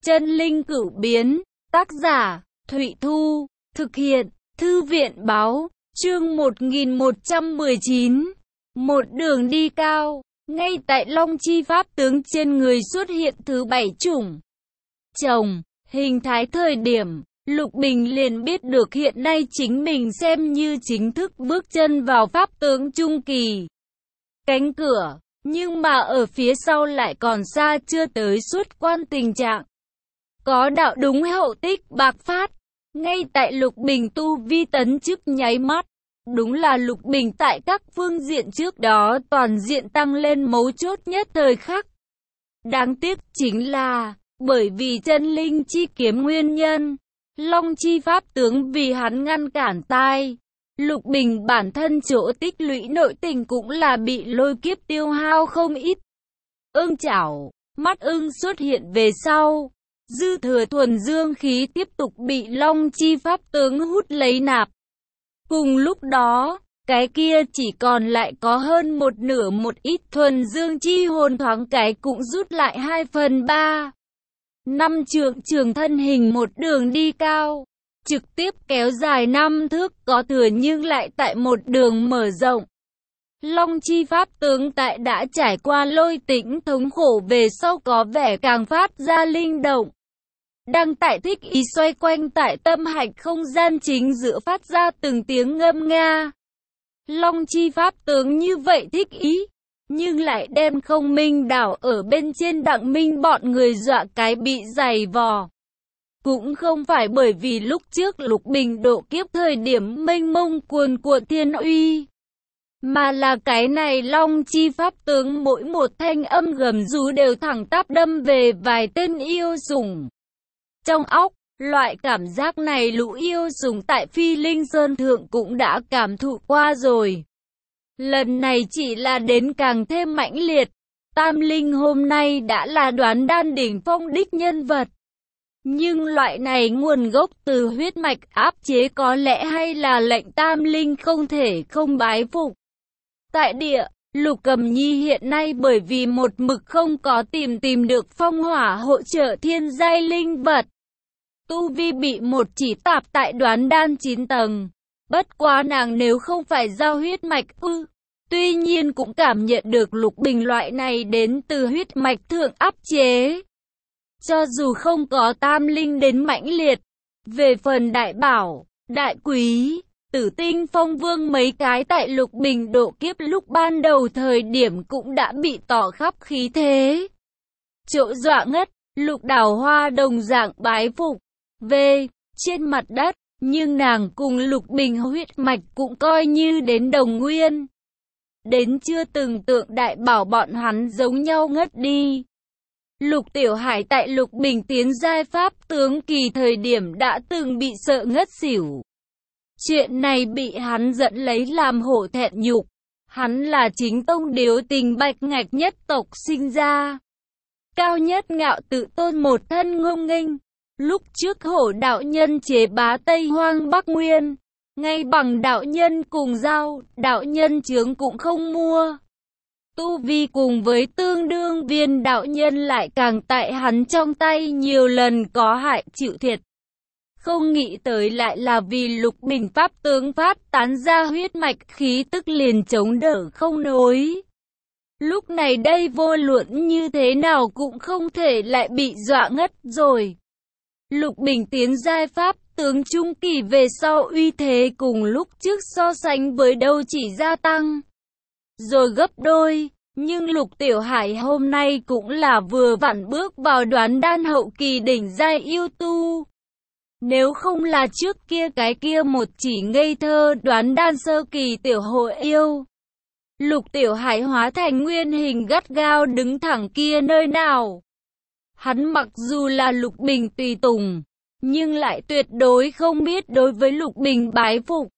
Chân linh cửu biến, tác giả, Thụy Thu, thực hiện, Thư viện báo, chương 1119. Một đường đi cao, ngay tại Long Chi pháp tướng trên người xuất hiện thứ 7 chủng. Chồng, hình thái thời điểm, Lục Bình liền biết được hiện nay chính mình xem như chính thức bước chân vào pháp tướng trung kỳ. Cánh cửa, nhưng mà ở phía sau lại còn xa chưa tới xuất quan tình trạng. Có đạo đúng hậu tích bạc phát, ngay tại Lục Bình tu vi tấn chức nháy mắt. Đúng là Lục Bình tại các phương diện trước đó toàn diện tăng lên mấu chốt nhất thời khắc. Đáng tiếc chính là, bởi vì chân linh chi kiếm nguyên nhân, Long Chi pháp tướng vì hắn ngăn cản tai. Lục Bình bản thân chỗ tích lũy nội tình cũng là bị lôi kiếp tiêu hao không ít. Ưng chảo, mắt ưng xuất hiện về sau. Dư thừa thuần dương khí tiếp tục bị Long Chi pháp tướng hút lấy nạp. Cùng lúc đó, cái kia chỉ còn lại có hơn một nửa một ít thuần dương chi hồn thoáng cái cũng rút lại 2/3. Năm trường thân hình một đường đi cao, trực tiếp kéo dài 5 thước có thừa nhưng lại tại một đường mở rộng. Long Chi pháp tướng tại đã trải qua lôi tĩnh thống khổ về sau có vẻ càng phát ra linh động. Đang tại thích ý xoay quanh tại tâm hạch không gian chính giữa phát ra từng tiếng ngâm nga. Long Chi pháp tướng như vậy thích ý, nhưng lại đem Không Minh đảo ở bên trên Đặng Minh bọn người dọa cái bị dày vò. Cũng không phải bởi vì lúc trước Lục Bình độ kiếp thời điểm mênh mông cuồn cuộn thiên uy, mà là cái này Long Chi pháp tướng mỗi một thanh âm gầm rú đều thẳng tắp đâm về vài tên yêu sủng. Trong óc, loại cảm giác này lũ yêu sủng tại Phi Linh Sơn Thượng cũng đã cảm thụ qua rồi. Lần này chỉ là đến càng thêm mãnh liệt. Tam Linh hôm nay đã là đoán đan đỉnh phong đích nhân vật. Nhưng loại này nguồn gốc từ huyết mạch áp chế có lẽ hay là lệnh Tam Linh không thể không bái phục. Tại địa, Lục Cầm Nhi hiện nay bởi vì một mực không có tìm được phong hỏa hỗ trợ thiên giai linh vật. Tu vi bị một chỉ tạp tại đoán đan 9 tầng. Bất quá nàng nếu không phải giao huyết mạch tuy nhiên cũng cảm nhận được Lục Bình loại này đến từ huyết mạch thượng áp chế. Cho dù không có Tam Linh đến mãnh liệt, về phần đại bảo, đại quý, Tử Tinh Phong Vương mấy cái tại Lục Bình độ kiếp lúc ban đầu thời điểm cũng đã bị tỏ khắp khí thế. Chỗ dọa ngất, Lục Đào Hoa đồng dạng bái phục. Trên mặt đất, nhưng nàng cùng Lục Bình huyết mạch cũng coi như đến đồng nguyên. Đến chưa từng tượng đại bảo bọn hắn giống nhau ngất đi. Lục Tiểu Hải tại Lục Bình tiến giai pháp tướng kỳ thời điểm đã từng bị sợ ngất xỉu. Chuyện này bị hắn dẫn lấy làm hổ thẹn nhục. Hắn là chính tông điếu tình bạch ngạch nhất tộc sinh ra. Cao nhất ngạo tự tôn một thân ngông nghênh. Lúc trước hổ đạo nhân chế bá Tây Hoang Bắc Nguyên, ngay bằng đạo nhân cùng giao, đạo nhân chướng cũng không mua. Tu vi cùng với tương đương viên đạo nhân lại càng tại hắn trong tay nhiều lần có hại chịu thiệt. Không nghĩ tới lại là vì Lục Bình pháp tướng phát tán ra huyết mạch khí tức liền chống đỡ không nổi. Lúc này đây vô luận như thế nào cũng không thể lại bị dọa ngất rồi. Lục Bình tiến giai pháp tướng trung kỳ về sau uy thế cùng lúc trước so sánh với đâu chỉ gia tăng rồi gấp đôi, nhưng Lục Tiểu Hải hôm nay cũng là vừa vặn bước vào đoán đan hậu kỳ đỉnh giai yêu tu. Nếu không là trước kia cái kia một chỉ ngây thơ đoán đan sơ kỳ tiểu hội yêu, Lục Tiểu Hải hóa thành nguyên hình gắt gao đứng thẳng kia nơi nào. Hắn mặc dù là Lục Bình tùy tùng, nhưng lại tuyệt đối không biết đối với Lục Bình bái phục.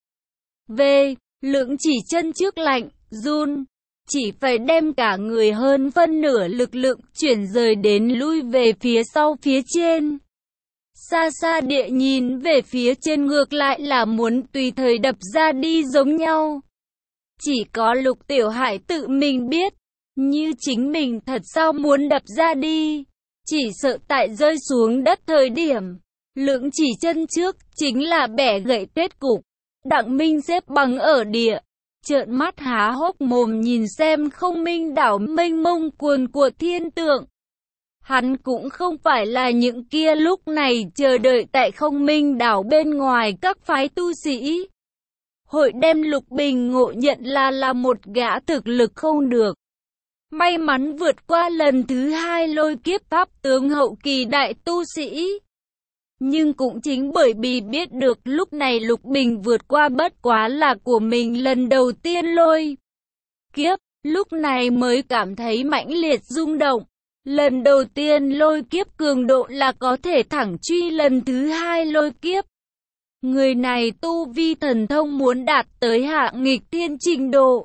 Lưỡng chỉ chân trước lạnh, run, chỉ phải đem cả người hơn phân nửa lực lượng chuyển rời đến lui về phía sau phía trên. Xa xa địa nhìn về phía trên ngược lại là muốn tùy thời đập ra đi giống nhau. Chỉ có Lục Tiểu Hải tự mình biết, như chính mình thật sao muốn đập ra đi. chỉ sợ tại rơi xuống đất thời điểm, lưỡng chỉ chân trước, chính là bẻ gãy kết cục. Đặng Minh xếp bằng ở địa, trợn mắt há hốc mồm nhìn xem không minh đảo mênh mông cuồn cuộn thiên tượng. Hắn cũng không phải là những kia lúc này chờ đợi tại không minh đảo bên ngoài các phái tu sĩ. Hội đem Lục Bình ngộ nhận là một gã thực lực không được. May mắn vượt qua lần thứ 2 lôi kiếp pháp tướng hậu kỳ đại tu sĩ. Nhưng cũng chính bởi vì biết được lúc này Lục Bình vượt qua bất quá là của mình lần đầu tiên lôi kiếp, lúc này mới cảm thấy mãnh liệt rung động. Lần đầu tiên lôi kiếp cường độ là có thể thẳng truy lần thứ 2 lôi kiếp. Người này tu vi thần thông muốn đạt tới hạ nghịch thiên trình độ.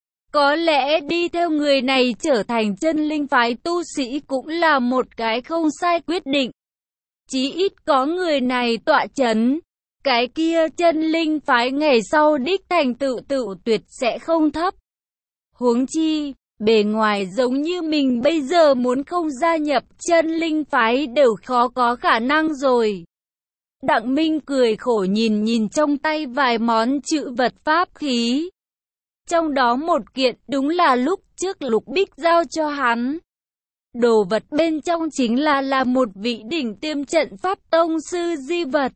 Có lẽ đi theo người này trở thành chân linh phái tu sĩ cũng là một cái không sai quyết định. Chí ít có người này tọa chấn, cái kia chân linh phái ngày sau đích thành tựu tuyệt sẽ không thấp. Huống chi, bề ngoài giống như mình bây giờ muốn không gia nhập chân linh phái đều khó có khả năng rồi. Đặng Minh cười khổ nhìn trong tay vài món trữ vật pháp khí. Trong đó một kiện đúng là lúc trước Lục Bích giao cho hắn. Đồ vật bên trong chính là một vị đỉnh tiêm trận pháp tông sư di vật.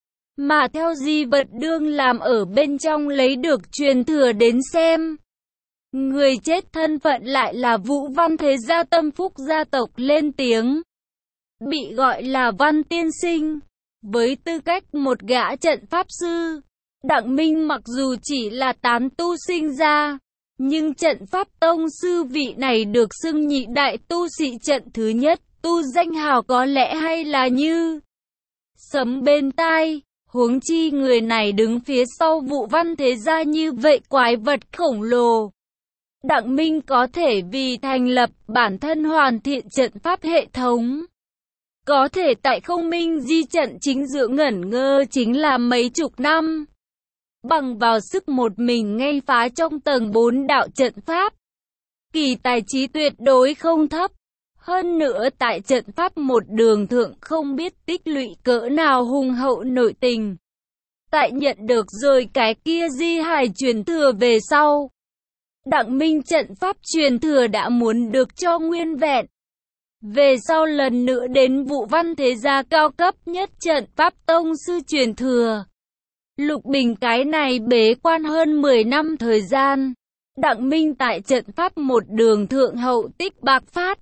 Mà theo di vật đương làm ở bên trong lấy được truyền thừa đến xem. Người chết thân phận lại là Vũ Văn Thế Gia Tâm Phúc gia tộc lên tiếng. Bị gọi là Văn Tiên Sinh. Với tư cách một gã trận pháp sư, Đặng Minh mặc dù chỉ là tán tu sinh ra, nhưng trận pháp tông sư vị này được xưng nhị đại tu sĩ trận thứ nhất, tu danh hào có lẽ hay là như sấm bên tai. Huống chi người này đứng phía sau Vũ Văn Thế Gia như vậy quái vật khổng lồ. Đặng Minh có thể vì thành lập bản thân hoàn thiện trận pháp hệ thống. Có thể tại không minh di trận chính giữa ngẩn ngơ chính là mấy chục năm. Bằng vào sức một mình ngay phá trong tầng 4 đạo trận pháp. Kỳ tài trí tuyệt đối không thấp. Hơn nữa tại trận pháp một đường thượng không biết tích lũy cỡ nào hùng hậu nội tình. Tại nhận được rồi cái kia di hài truyền thừa về sau. Đặng Minh trận pháp truyền thừa đã muốn được cho nguyên vẹn. Về sau lần nữa đến Vũ Văn Thế Gia cao cấp nhất trận pháp tông sư truyền thừa. Lục Bình cái này bế quan hơn 10 năm thời gian. Đặng Minh tại trận pháp một đường thượng hậu tích bạc phát.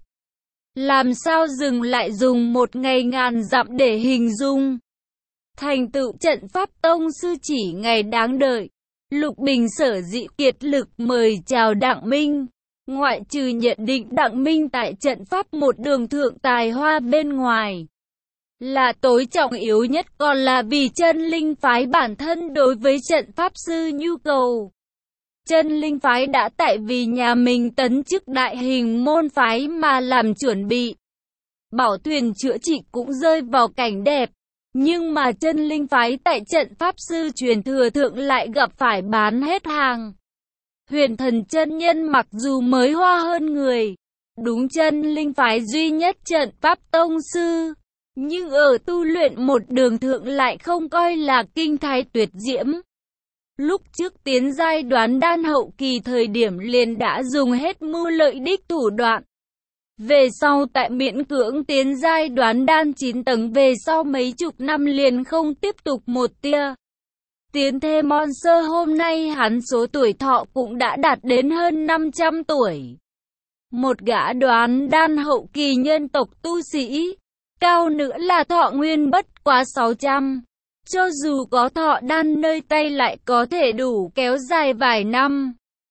Làm sao dừng lại dùng một ngày ngàn dặm để hình dung. Thành tựu trận pháp tông sư chỉ ngày đáng đợi. Lục Bình sở dĩ kiệt lực mời chào Đặng Minh. Ngoại trừ nhận định Đặng Minh tại trận pháp một đường thượng tài hoa bên ngoài. Là tối trọng yếu nhất còn là vì chân linh phái bản thân đối với trận pháp sư nhu cầu. Chân linh phái đã tại vì nhà mình tấn chức đại hình môn phái mà làm chuẩn bị. Bảo thuyền chữa trị cũng rơi vào cảnh đẹp. Nhưng mà chân linh phái tại trận pháp sư truyền thừa thượng lại gặp phải bán hết hàng. Huyền Thần chân nhân mặc dù mới hoa hơn người, đúng chân linh phái duy nhất trận pháp tông sư, nhưng ở tu luyện một đường thượng lại không coi là kinh thái tuyệt diễm. Lúc trước tiến giai đoán đan hậu kỳ thời điểm liền đã dùng hết mưu lợi đích thủ đoạn. Về sau tại miễn cưỡng tiến giai đoán đan 9 tầng về sau mấy chục năm liền không tiếp tục một tia. Tiến thêm Monster hôm nay hắn số tuổi thọ cũng đã đạt đến hơn 500 tuổi. Một gã đoán đan hậu kỳ nhân tộc tu sĩ, cao nữa là thọ nguyên bất quá 600. Cho dù có thọ đan nơi tay lại có thể đủ kéo dài vài năm.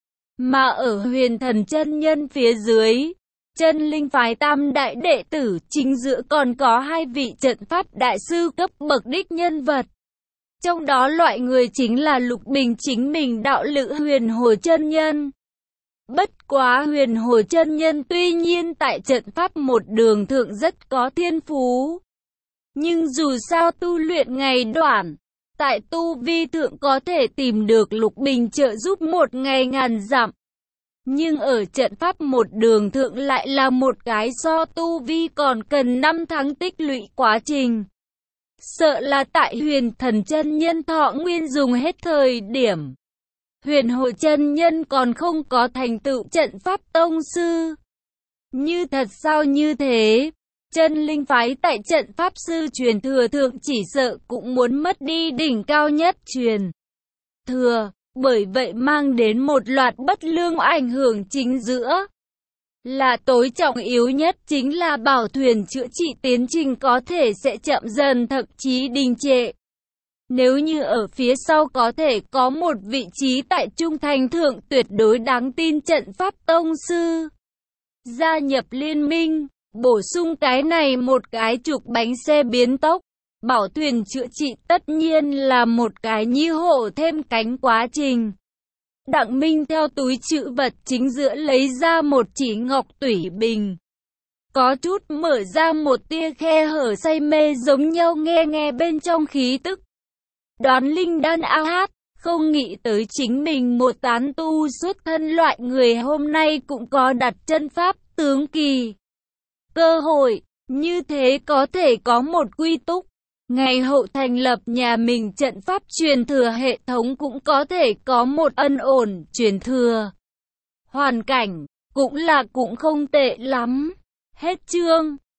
Mà ở Huyền Thần chân nhân phía dưới, chân linh phái tam đại đệ tử chính giữa còn có 2 vị trận pháp đại sư cấp bậc đích nhân vật. Trong đó loại người chính là Lục Bình chính mình đạo lữ Huyền Hồi chân nhân. Bất quá Huyền Hồi chân nhân tuy nhiên tại trận pháp một đường thượng rất có thiên phú. Nhưng dù sao tu luyện ngày đoạn, tại tu vi thượng có thể tìm được Lục Bình trợ giúp một ngày ngàn dặm. Nhưng ở trận pháp một đường thượng lại là một cái so tu vi còn cần 5 tháng tích lũy quá trình. Sợ là tại Huyền Thần chân nhân thọ nguyên dùng hết thời điểm. Huyền Hội chân nhân còn không có thành tựu trận pháp tông sư. Như thật sao như thế? Chân linh phái tại trận pháp sư truyền thừa thượng chỉ sợ cũng muốn mất đi đỉnh cao nhất truyền thừa, bởi vậy mang đến một loạt bất lương ảnh hưởng chính giữa. Là tối trọng yếu nhất chính là bảo thuyền chữa trị tiến trình có thể sẽ chậm dần thậm chí đình trệ. Nếu như ở phía sau có thể có một vị trí tại trung thành thượng tuyệt đối đáng tin trận pháp tông sư, gia nhập liên minh, bổ sung cái này một cái trục bánh xe biến tốc, bảo thuyền chữa trị tất nhiên là một cái như hổ thêm cánh quá trình. Đặng Minh theo túi trữ vật chính giữa lấy ra một chỉ ngọc tủy bình. Có chút mở ra một tia khe hở say mê giống nhau nghe bên trong khí tức. Đoán linh đan a hát, không nghĩ tới chính mình một tán tu xuất thân loại người hôm nay cũng có đặt chân pháp tướng kỳ. Cơ hội, như thế có thể có một quy túc. Ngày hậu thành lập nhà mình trận pháp truyền thừa hệ thống cũng có thể có một ân ổn truyền thừa. Hoàn cảnh, cũng không tệ lắm. Hết chương.